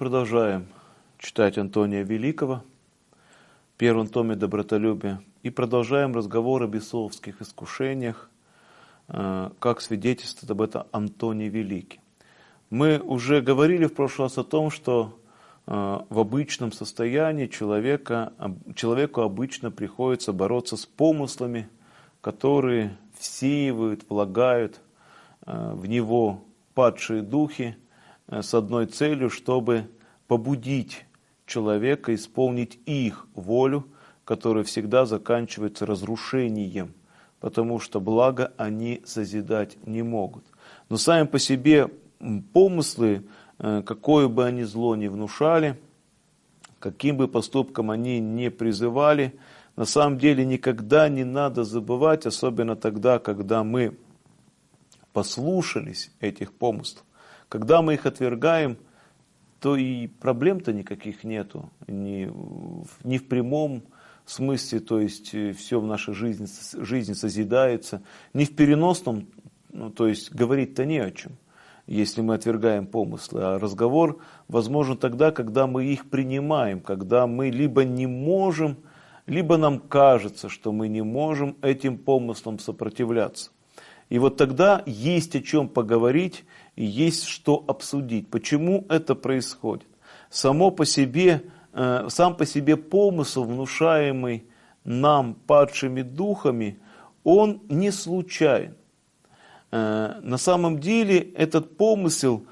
продолжаем читать Антония Великого, в первом томе «Добротолюбие», и продолжаем разговор о бесовских искушениях, как свидетельствует об этом Антоний Великий. Мы уже говорили в прошлый раз о том, что в обычном состоянии человеку обычно приходится бороться с помыслами, которые всеивают, влагают в него падшие духи с одной целью, чтобы побудить человека исполнить их волю, которая всегда заканчивается разрушением, потому что благо они созидать не могут. Но сами по себе помыслы, какое бы они зло ни внушали, каким бы поступком они не призывали, на самом деле никогда не надо забывать, особенно тогда, когда мы послушались этих помыслов. Когда мы их отвергаем, то и проблем-то никаких нету, ни в прямом смысле, то есть все в нашей жизни созидается, ни в переносном, то есть говорить-то не о чем, если мы отвергаем помыслы. А разговор возможен тогда, когда мы их принимаем, когда мы либо не можем, либо нам кажется, что мы не можем этим помыслам сопротивляться. И вот тогда есть о чем поговорить и есть что обсудить. Почему это происходит? Сам по себе помысл, внушаемый нам падшими духами, он не случайен. На самом деле этот помысел,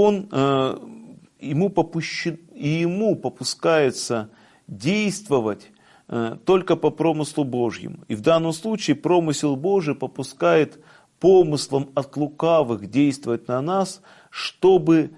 ему попускается действовать только по промыслу Божьему. И в данном случае промысел Божий попускает помыслом от лукавых действовать на нас, чтобы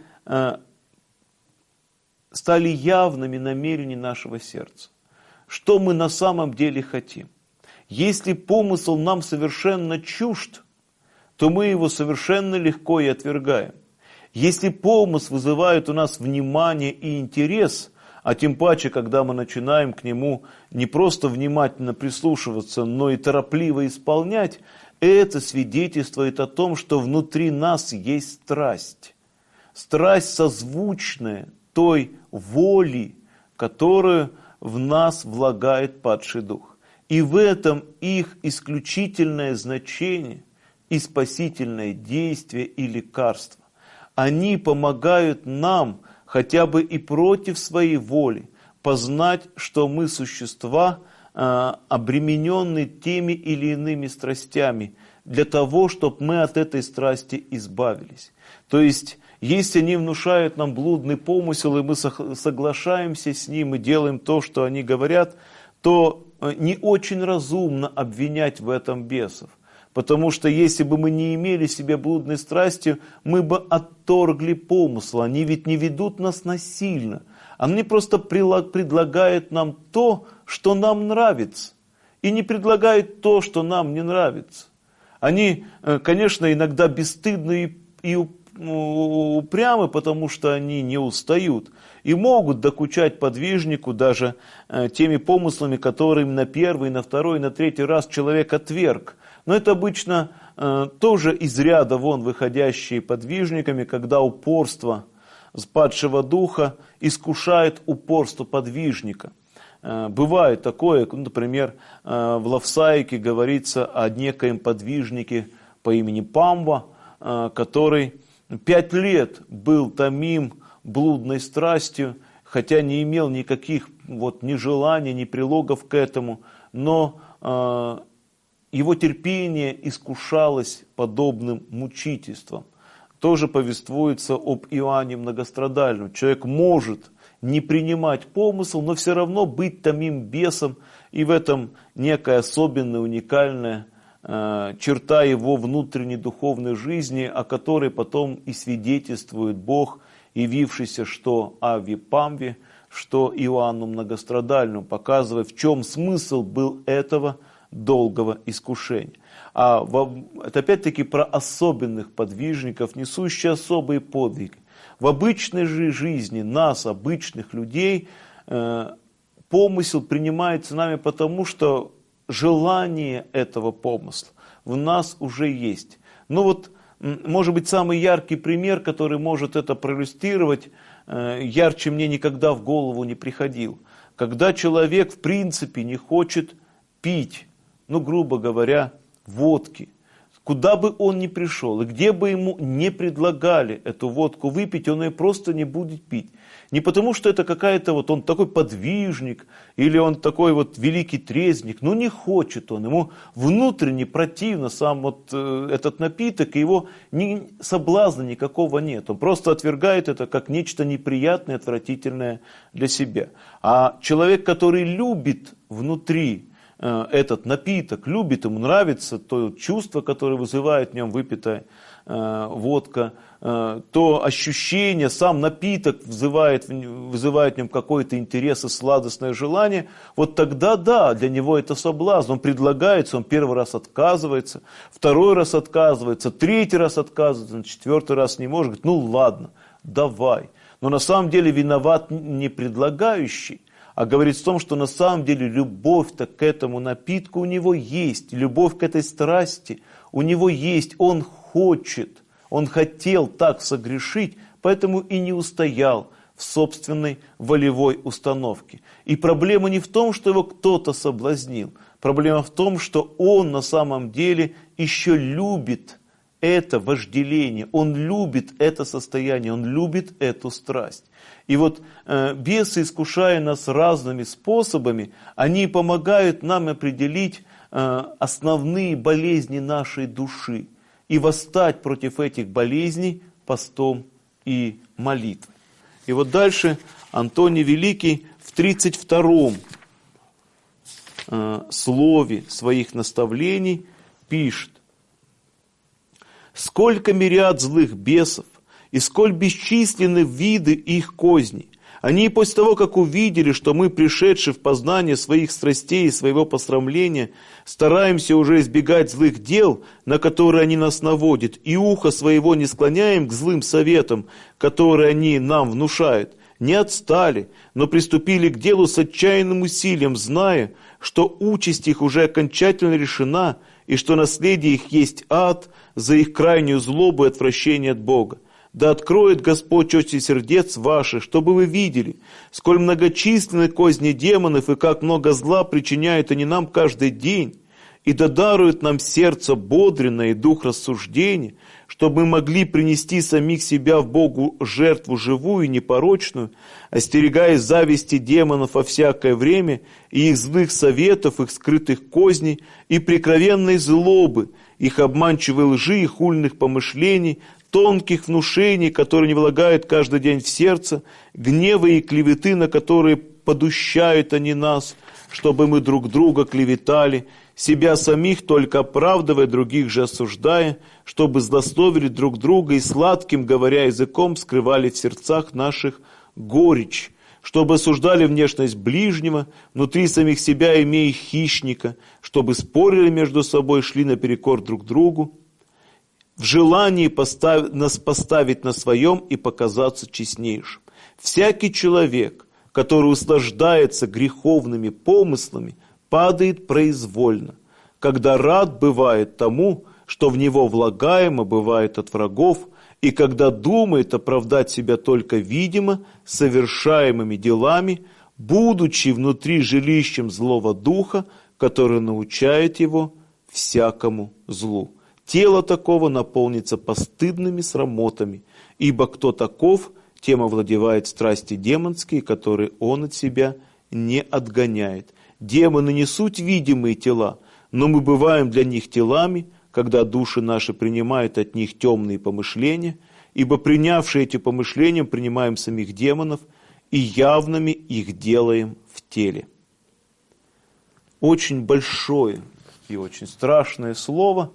стали явными намерения нашего сердца. Что мы на самом деле хотим. Если помысл нам совершенно чужд, то мы его совершенно легко и отвергаем. Если помысл вызывает у нас внимание и интерес, а тем паче, когда мы начинаем к нему не просто внимательно прислушиваться, но и торопливо исполнять, это свидетельствует о том, что внутри нас есть страсть. Страсть созвучная той воли, которую в нас влагает падший дух. И в этом их исключительное значение и спасительное действие и лекарство. Они помогают нам хотя бы и против своей воли познать, что мы существа, обремененные теми или иными страстями, для того, чтобы мы от этой страсти избавились. То есть, если они внушают нам блудный помысел, и мы соглашаемся с ним и делаем то, что они говорят, то не очень разумно обвинять в этом бесов. Потому что если бы мы не имели в себе блудной страсти, мы бы отторгли помысл. Они ведь не ведут нас насильно. Они просто предлагают нам то, что нам нравится. И не предлагают то, что нам не нравится. Они, конечно, иногда бесстыдны и упрямы, потому что они не устают. И могут докучать подвижнику даже теми помыслами, которыми на первый, на второй, на третий раз человек отверг. Но это обычно тоже из ряда вон выходящие подвижниками, когда упорство падшего духа искушает упорство подвижника. Бывает такое, например, в Лавсаике говорится о некоем подвижнике по имени Памва, который 5 лет был томим блудной страстью, хотя не имел никаких ни желаний, ни прилогов к этому, но его терпение искушалось подобным мучительством. Тоже повествуется об Иоанне Многострадальном. Человек может не принимать помысл, но все равно быть томим бесом, и в этом некая особенная, уникальная черта его внутренней духовной жизни, о которой потом и свидетельствует Бог, явившийся что Авве Памве, что Иоанну Многострадальному, показывая, в чем смысл был этого долгого искушения. Это опять-таки про особенных подвижников, несущие особые подвиги. В обычной же жизни нас, обычных людей, помысел принимается нами потому, что желание этого помысла в нас уже есть. Ну вот, может быть, самый яркий пример, который может это проиллюстрировать, ярче мне никогда в голову не приходил. Когда человек в принципе не хочет пить, грубо говоря, водки, куда бы он ни пришел, и где бы ему не предлагали эту водку выпить, он ее просто не будет пить. Не потому, что это какая-то он такой подвижник, или он такой великий трезвник, не хочет он, ему внутренне противно сам этот напиток, и его соблазна никакого нет. Он просто отвергает это как нечто неприятное, отвратительное для себя. А человек, который любит внутри этот напиток, любит, ему нравится то чувство, которое вызывает в нем выпитая водка, то ощущение, сам напиток вызывает в нем какой-то интерес и сладостное желание, тогда да, для него это соблазн. Он предлагается, он первый раз отказывается, второй раз отказывается, третий раз отказывается, четвертый раз не может, говорит, ладно, давай. Но на самом деле виноват не предлагающий, а говорит в том, что на самом деле любовь-то к этому напитку у него есть, любовь к этой страсти у него есть, он хочет, он хотел так согрешить, поэтому и не устоял в собственной волевой установке. И проблема не в том, что его кто-то соблазнил, проблема в том, что он на самом деле еще любит это вожделение, он любит это состояние, он любит эту страсть. И бесы, искушая нас разными способами, они помогают нам определить основные болезни нашей души и восстать против этих болезней постом и молитвой. И дальше Антоний Великий в 32-м слове своих наставлений пишет: «Сколько мириад злых бесов, и сколь бесчисленны виды их козней. Они после того, как увидели, что мы, пришедшие в познание своих страстей и своего посрамления, стараемся уже избегать злых дел, на которые они нас наводят, и ухо своего не склоняем к злым советам, которые они нам внушают, не отстали, но приступили к делу с отчаянным усилием, зная, что участь их уже окончательно решена, и что наследие их есть ад за их крайнюю злобу и отвращение от Бога. Да откроет Господь очи сердец ваших, чтобы вы видели, сколь многочисленны козни демонов и как много зла причиняют они нам каждый день, и да дарует нам сердце бодренное и дух рассуждения, чтобы мы могли принести самих себя в Богу жертву живую и непорочную, остерегаясь зависти демонов во всякое время и их злых советов, их скрытых козней и прикровенной злобы, их обманчивой лжи и хульных помышлений, тонких внушений, которые не влагают каждый день в сердце, гнева и клеветы, на которые подущают они нас, чтобы мы друг друга клеветали, себя самих только оправдывая, других же осуждая, чтобы злословили друг друга и сладким, говоря языком, скрывали в сердцах наших горечь, чтобы осуждали внешность ближнего, внутри самих себя имея хищника, чтобы спорили между собой, шли наперекор друг другу, в желании нас поставить на своем и показаться честнейшим. Всякий человек, который услаждается греховными помыслами, падает произвольно, когда рад бывает тому, что в него влагаемо бывает от врагов, и когда думает оправдать себя только видимо совершаемыми делами, будучи внутри жилищем злого духа, который научает его всякому злу. Тело такого наполнится постыдными срамотами, ибо кто таков, тем овладевает страсти демонские, которые он от себя не отгоняет. Демоны не суть видимые тела, но мы бываем для них телами, когда души наши принимают от них темные помышления, ибо принявшие эти помышления принимаем самих демонов и явными их делаем в теле». Очень большое и очень страшное слово,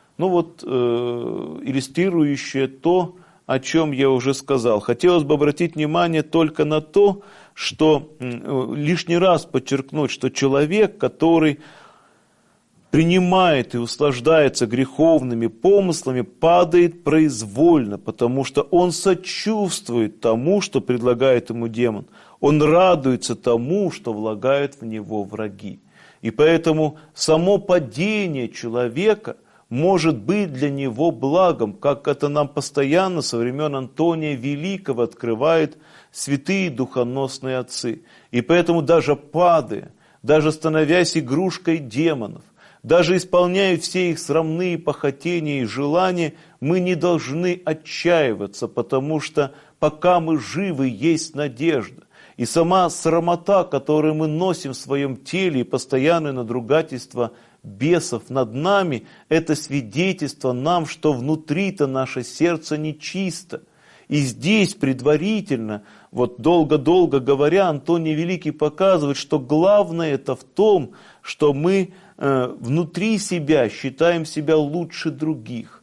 иллюстрирующее то, о чем я уже сказал. Хотелось бы обратить внимание только на то, что лишний раз подчеркнуть, что человек, который принимает и услаждается греховными помыслами, падает произвольно, потому что он сочувствует тому, что предлагает ему демон. Он радуется тому, что влагают в него враги. И поэтому само падение человека может быть для него благом, как это нам постоянно со времен Антония Великого открывают святые духоносные отцы. И поэтому даже падая, даже становясь игрушкой демонов, даже исполняя все их срамные похотения и желания, мы не должны отчаиваться, потому что пока мы живы, есть надежда. И сама срамота, которую мы носим в своем теле, и постоянное надругательство бесов над нами, это свидетельство нам, что внутри-то наше сердце нечисто. И здесь предварительно, вот долго-долго говоря, Антоний Великий показывает, что главное это в том, что мы внутри себя считаем себя лучше других,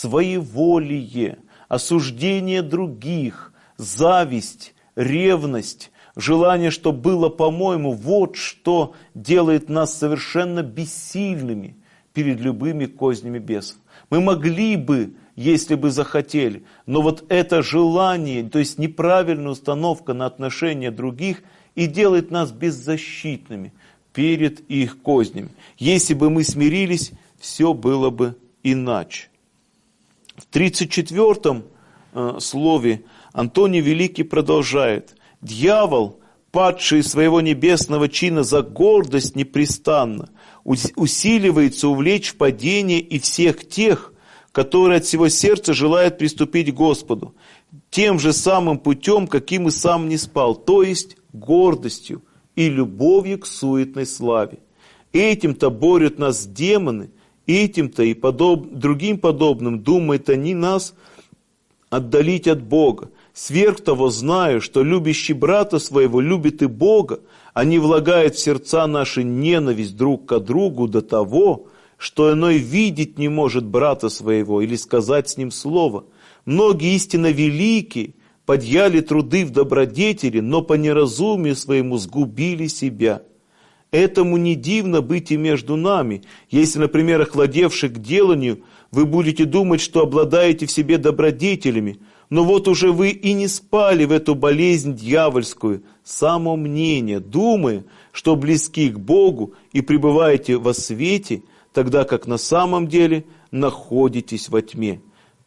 своеволие, осуждение других, зависть, ревность, желание, что было по-моему, вот что делает нас совершенно бессильными перед любыми кознями бесов. Мы могли бы, если бы захотели, но вот это желание, то есть неправильная установка на отношения других и делает нас беззащитными перед их кознями. Если бы мы смирились, все было бы иначе. В 34-м слове Антоний Великий продолжает. Дьявол, падший из своего небесного чина за гордость непрестанно, усиливается увлечь в падение и всех тех, которые от всего сердца желают приступить к Господу, тем же самым путем, каким и сам не спал, то есть гордостью и любовью к суетной славе. Этим-то борют нас демоны, этим-то и другим подобным думают они нас отдалить от Бога. Сверх того, знаю, что любящий брата своего любит и Бога, они влагают в сердца наши ненависть друг к другу до того, что иной видеть не может брата своего или сказать с ним слово. Многие истинно великие подъяли труды в добродетели, но по неразумию своему сгубили себя. Этому не дивно быть и между нами, если, например, охладевших к деланию, вы будете думать, что обладаете в себе добродетелями, но вот уже вы и не спали в эту болезнь дьявольскую, самомнение, думая, что близки к Богу и пребываете во свете, тогда как на самом деле находитесь во тьме.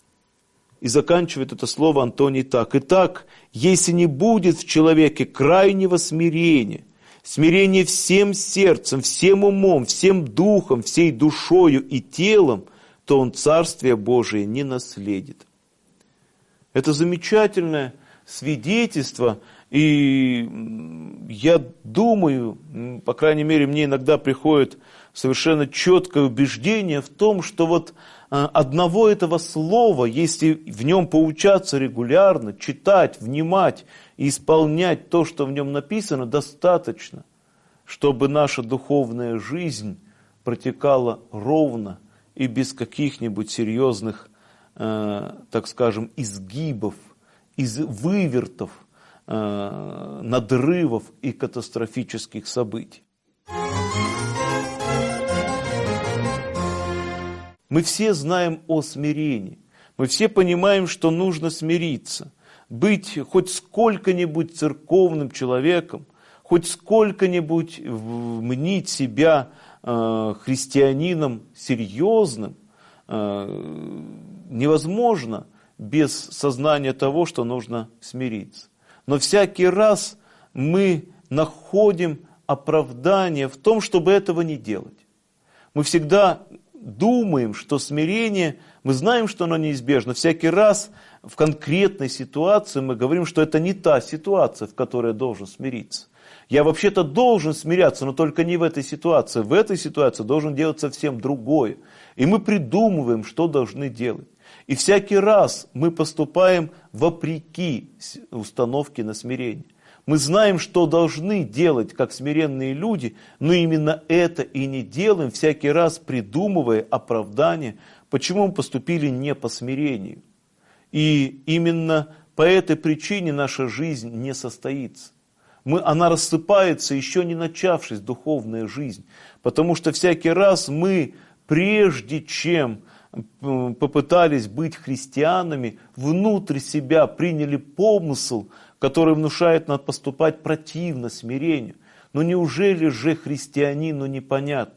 И заканчивает это слово Антоний так. Итак, если не будет в человеке крайнего смирения, смирения всем сердцем, всем умом, всем духом, всей душою и телом, то он Царствие Божие не наследит. Это замечательное свидетельство, и я думаю, по крайней мере, мне иногда приходит совершенно четкое убеждение в том, что вот одного этого слова, если в нем поучаться регулярно, читать, внимать и исполнять то, что в нем написано, достаточно, чтобы наша духовная жизнь протекала ровно и без каких-нибудь серьезных, так скажем, изгибов, вывертов, надрывов и катастрофических событий. Мы все знаем о смирении. Мы все понимаем, что нужно смириться. Быть хоть сколько-нибудь церковным человеком, хоть сколько-нибудь мнить себя христианином серьезным, невозможно без сознания того, что нужно смириться. Но всякий раз мы находим оправдание в том, чтобы этого не делать. Мы всегда думаем, что смирение, мы знаем, что оно неизбежно. Всякий раз в конкретной ситуации мы говорим, что это не та ситуация, в которой я должен смириться. Я вообще-то должен смиряться, но только не в этой ситуации. В этой ситуации должен делать совсем другое. И мы придумываем, что должны делать. И всякий раз мы поступаем вопреки установке на смирение. Мы знаем, что должны делать, как смиренные люди, но именно это и не делаем, всякий раз придумывая оправдание, почему мы поступили не по смирению. И именно по этой причине наша жизнь не состоится. Она рассыпается, еще не начавшись, духовная жизнь. Потому что всякий раз мы, прежде чем попытались быть христианами, внутрь себя приняли помысл, который внушает нам поступать противно смирению. Но неужели же христианину непонятно,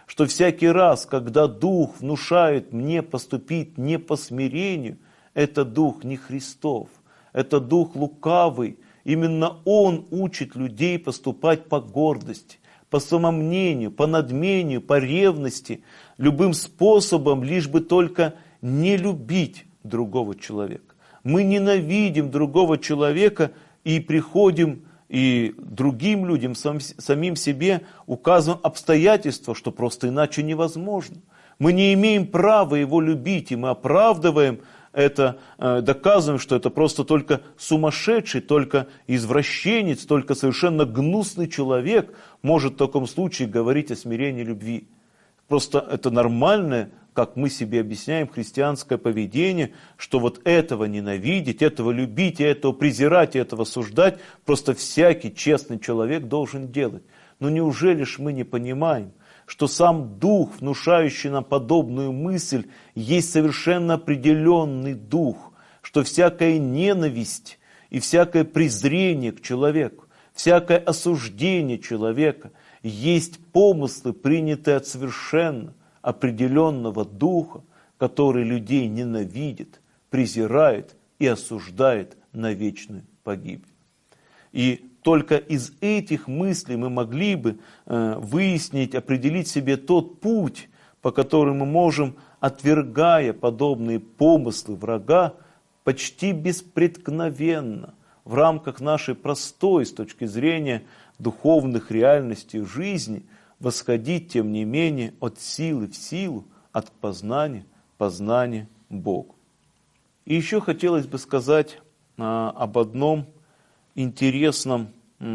что всякий раз, когда Дух внушает мне поступить не по смирению, это Дух не Христов, это Дух лукавый. Именно Он учит людей поступать по гордости, по самомнению, по надмению, по ревности, любым способом, лишь бы только не любить другого человека. Мы ненавидим другого человека и приходим и другим людям, самим себе указываем обстоятельства, что просто иначе невозможно. Мы не имеем права его любить, и мы оправдываем это, доказываем, что это просто только сумасшедший, только извращенец, только совершенно гнусный человек может в таком случае говорить о смирении любви. Просто это нормальное, как мы себе объясняем, христианское поведение, что вот этого ненавидеть, этого любить, этого презирать, этого осуждать, просто всякий честный человек должен делать. Но неужели ж мы не понимаем, что сам Дух, внушающий нам подобную мысль, есть совершенно определенный Дух, что всякая ненависть и всякое презрение к человеку, всякое осуждение человека есть помыслы, принятые от совершенно определенного Духа, который людей ненавидит, презирает и осуждает на вечную погибель. И только из этих мыслей мы могли бы выяснить, определить себе тот путь, по которому мы можем, отвергая подобные помыслы врага, почти беспреткновенно, в рамках нашей простой, с точки зрения духовных реальностей жизни, восходить, тем не менее, от силы в силу, от познания Богу. И еще хотелось бы сказать об одном интересном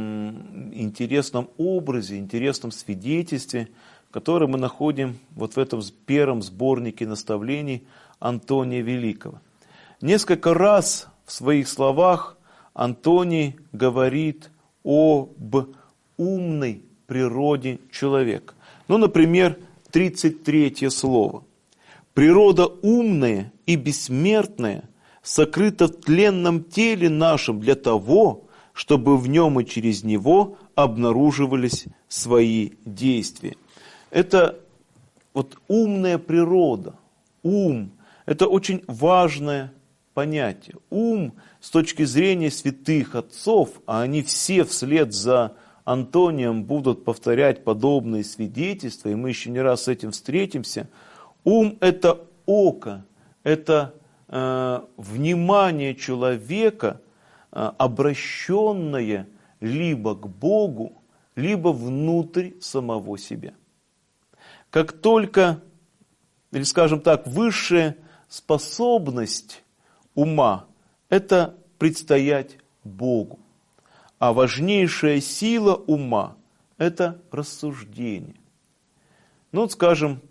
образе, интересном свидетельстве, которое мы находим вот в этом первом сборнике наставлений Антония Великого. Несколько раз в своих словах Антоний говорит об умной природе человека. Ну, например, 33 слово. «Природа умная и бессмертная сокрыта в тленном теле нашем для того, чтобы в нем и через него обнаруживались свои действия». Это вот умная природа, ум, это очень важное понятие. Ум с точки зрения святых отцов, а они все вслед за Антонием будут повторять подобные свидетельства, и мы еще не раз с этим встретимся. Ум – это око, это внимание человека, обращенное либо к Богу, либо внутрь самого себя. Как только, или скажем так, высшая способность ума – это предстоять Богу. А важнейшая сила ума – это рассуждение. Ну, вот, скажем,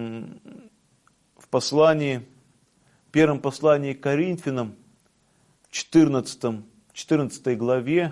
в первом послании к Коринфянам, в 14 главе,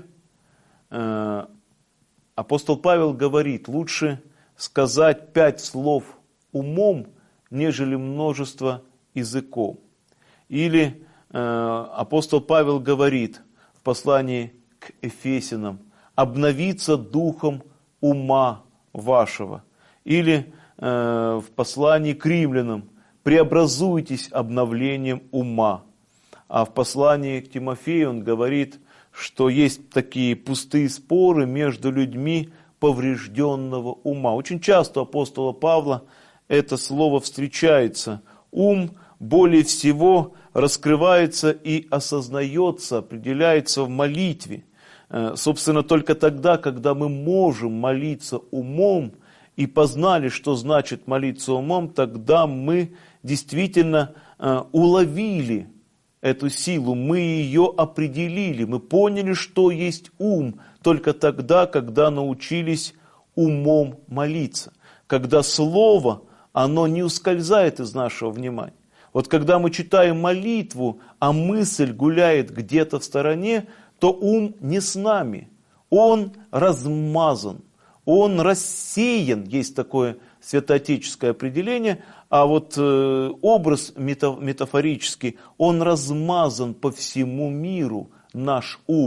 апостол Павел говорит, лучше сказать 5 слов умом, нежели множество языком. Или апостол Павел говорит в послании к Ефесянам, обновиться духом ума вашего. Или в послании к Римлянам, преобразуйтесь обновлением ума. А в послании к Тимофею он говорит, что есть такие пустые споры между людьми поврежденного ума. Очень часто у апостола Павла это слово встречается. Ум более всего раскрывается и осознается, определяется в молитве. Собственно, только тогда, когда мы можем молиться умом и познали, что значит молиться умом, тогда мы действительно уловили эту силу, мы ее определили, мы поняли, что есть ум, только тогда, когда научились умом молиться. Когда слово, оно не ускользает из нашего внимания. Вот когда мы читаем молитву, а мысль гуляет где-то в стороне, то ум не с нами, он размазан, он рассеян, есть такое святоотеческое определение, а вот образ метафорический, он размазан по всему миру, наш ум,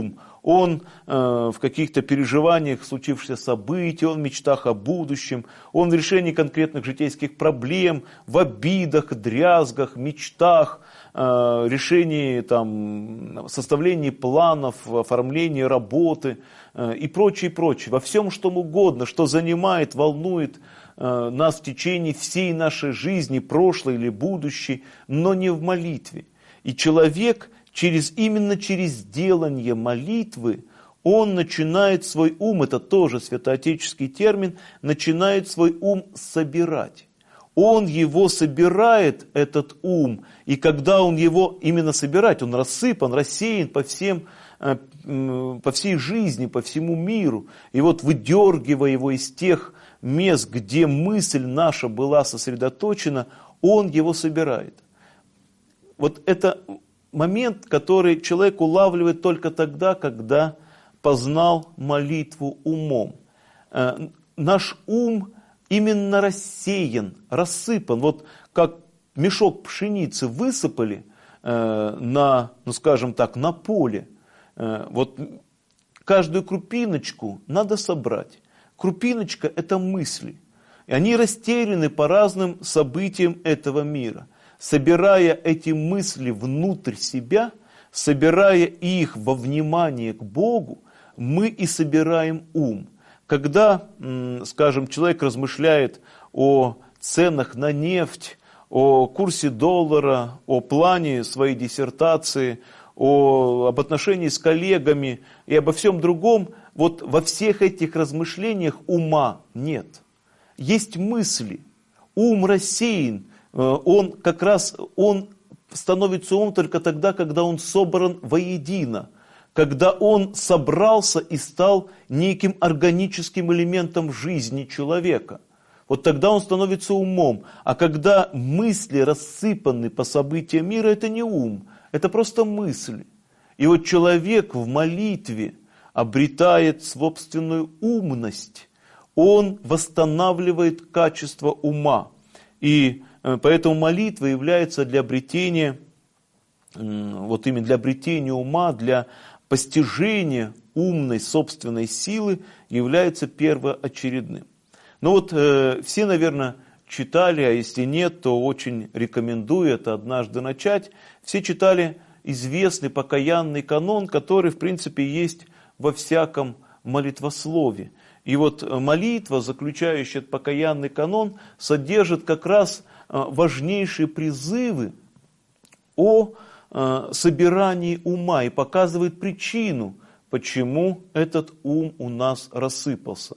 он в каких-то переживаниях случившихся событий, он в мечтах о будущем, он в решении конкретных житейских проблем, в обидах, дрязгах, мечтах, решении, составлении планов, оформлении работы и прочее, прочее. Во всем, что угодно, что занимает, волнует нас в течение всей нашей жизни, прошлой или будущей, но не в молитве. И человек именно через делание молитвы, он начинает свой ум, это тоже святоотеческий термин, начинает свой ум собирать. Он его собирает, этот ум, и когда он его именно собирает, он рассыпан, рассеян по всей жизни, по всему миру. И вот выдергивая его из тех мест, где мысль наша была сосредоточена, он его собирает. Вот это момент, который человек улавливает только тогда, когда познал молитву умом. Наш ум именно рассеян, рассыпан. Вот как мешок пшеницы высыпали на поле. Вот каждую крупиночку надо собрать. Крупиночка – это мысли. И они растеряны по разным событиям этого мира. Собирая эти мысли внутрь себя, собирая их во внимание к Богу, мы и собираем ум. Когда, человек размышляет о ценах на нефть, о курсе доллара, о плане своей диссертации, об отношении с коллегами и обо всем другом, вот во всех этих размышлениях ума нет. Есть мысли, ум рассеян, он становится умом только тогда, когда он собран воедино, когда он собрался и стал неким органическим элементом жизни человека. Вот тогда он становится умом. А когда мысли рассыпаны по событиям мира, это не ум, это просто мысли. И вот человек в молитве обретает собственную умность, он восстанавливает качество ума. И поэтому молитва является для обретения, именно для обретения ума, для постижения умной собственной силы является первоочередным. Все, наверное, читали, а если нет, то очень рекомендую это однажды начать. Все читали известный покаянный канон, который, в принципе, есть во всяком молитвослове. И молитва, заключающая этот покаянный канон, содержит как раз важнейшие призывы о собирании ума и показывает причину, почему этот ум у нас рассыпался.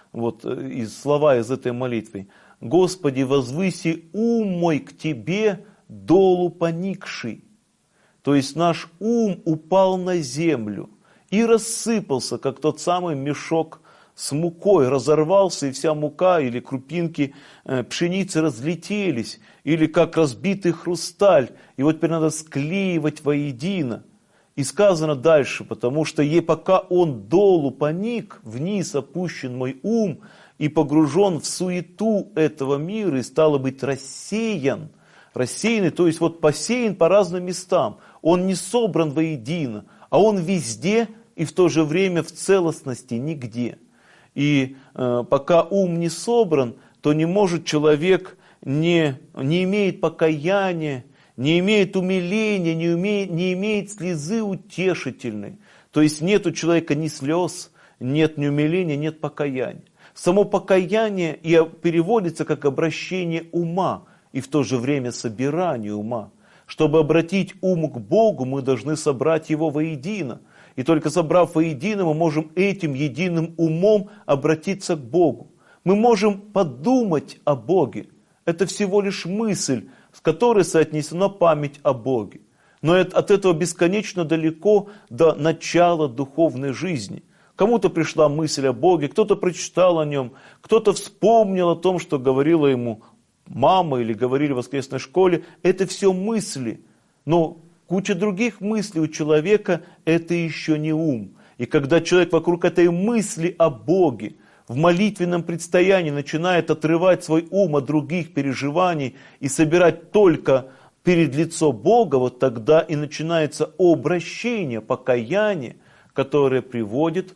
Слова из этой молитвы. «Господи, возвыси ум мой к Тебе, долу поникший». То есть наш ум упал на землю и рассыпался, как тот самый мешок с мукой, разорвался, и вся мука или крупинки пшеницы разлетелись, или как разбитый хрусталь, и теперь надо склеивать воедино. И сказано дальше, потому что пока он долу поник, вниз опущен мой ум, и погружен в суету этого мира, и стало быть рассеянный, то есть посеян по разным местам, он не собран воедино, а он везде и в то же время в целостности нигде. И пока ум не собран, то не может человек, не имеет покаяния, не имеет умиления, не имеет слезы утешительной. То есть нет у человека ни слез, нет ни умиления, нет покаяния. Само покаяние и переводится как обращение ума и в то же время собирание ума. Чтобы обратить ум к Богу, мы должны собрать его воедино. И только собрав воедино, мы можем этим единым умом обратиться к Богу. Мы можем подумать о Боге. Это всего лишь мысль, с которой соотнесена память о Боге. Но от этого бесконечно далеко до начала духовной жизни. Кому-то пришла мысль о Боге, кто-то прочитал о нем, кто-то вспомнил о том, что говорила ему мама или говорили в воскресной школе. Это все мысли. Но куча других мыслей у человека – это еще не ум. И когда человек вокруг этой мысли о Боге в молитвенном предстоянии начинает отрывать свой ум от других переживаний и собирать только перед лицо Бога, тогда и начинается обращение, покаяние, которая приводит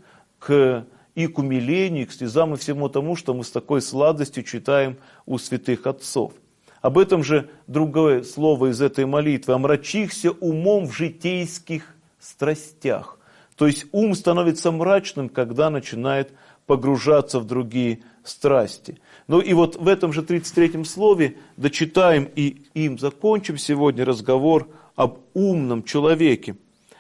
и к умилению, и к слезам, и всему тому, что мы с такой сладостью читаем у святых отцов. Об этом же другое слово из этой молитвы. «Омрачихся умом в житейских страстях». То есть ум становится мрачным, когда начинает погружаться в другие страсти. Ну и вот в этом же 33-м слове дочитаем и им закончим сегодня разговор об умном человеке.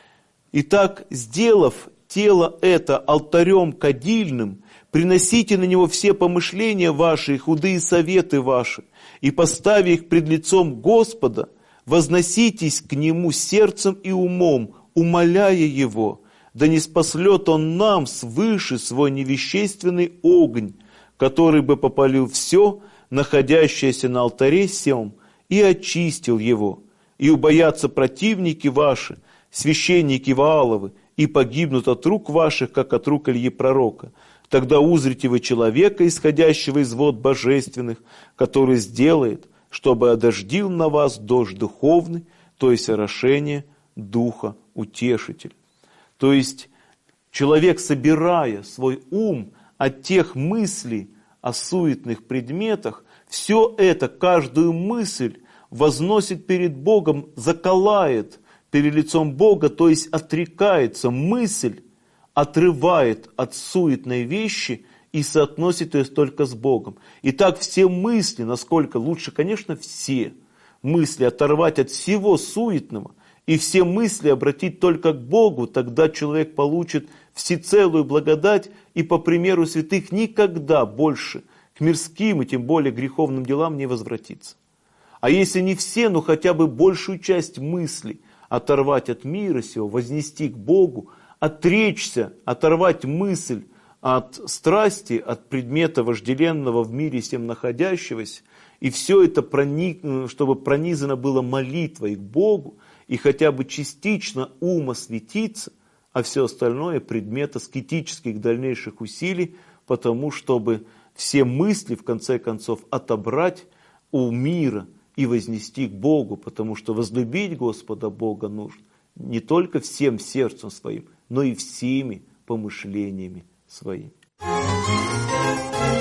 «Итак, сделав тело это алтарем кадильным, приносите на него все помышления ваши и худые советы ваши, и поставив их пред лицом Господа, возноситесь к Нему сердцем и умом, умоляя Его, да не спаслет Он нам свыше свой невещественный огонь, который бы попалил все, находящееся на алтаре сем, и очистил его, и убоятся противники ваши, священники Вааловы, и погибнут от рук ваших, как от рук Ильи пророка. Тогда узрите вы человека, исходящего из вод божественных, который сделает, чтобы одождил на вас дождь духовный, то есть орошение Духа Утешителя». То есть человек, собирая свой ум от тех мыслей о суетных предметах, все это, каждую мысль возносит перед Богом, заколает перед лицом Бога, то есть отрекается, мысль отрывает от суетной вещи и соотносит ее только с Богом. Итак, все мысли, насколько лучше, конечно, все мысли оторвать от всего суетного и все мысли обратить только к Богу, тогда человек получит всецелую благодать и, по примеру святых, никогда больше к мирским и тем более греховным делам не возвратится. А если не все, но хотя бы большую часть мыслей оторвать от мира сего, вознести к Богу, отречься, оторвать мысль от страсти, от предмета вожделенного в мире всем находящегося, и все это, чтобы пронизано было молитвой к Богу, и хотя бы частично ум осветиться, а все остальное предмет аскетических дальнейших усилий, потому чтобы все мысли, в конце концов, отобрать у мира и вознести к Богу, потому что возлюбить Господа Бога нужно не только всем сердцем своим, но и всеми помышлениями своими.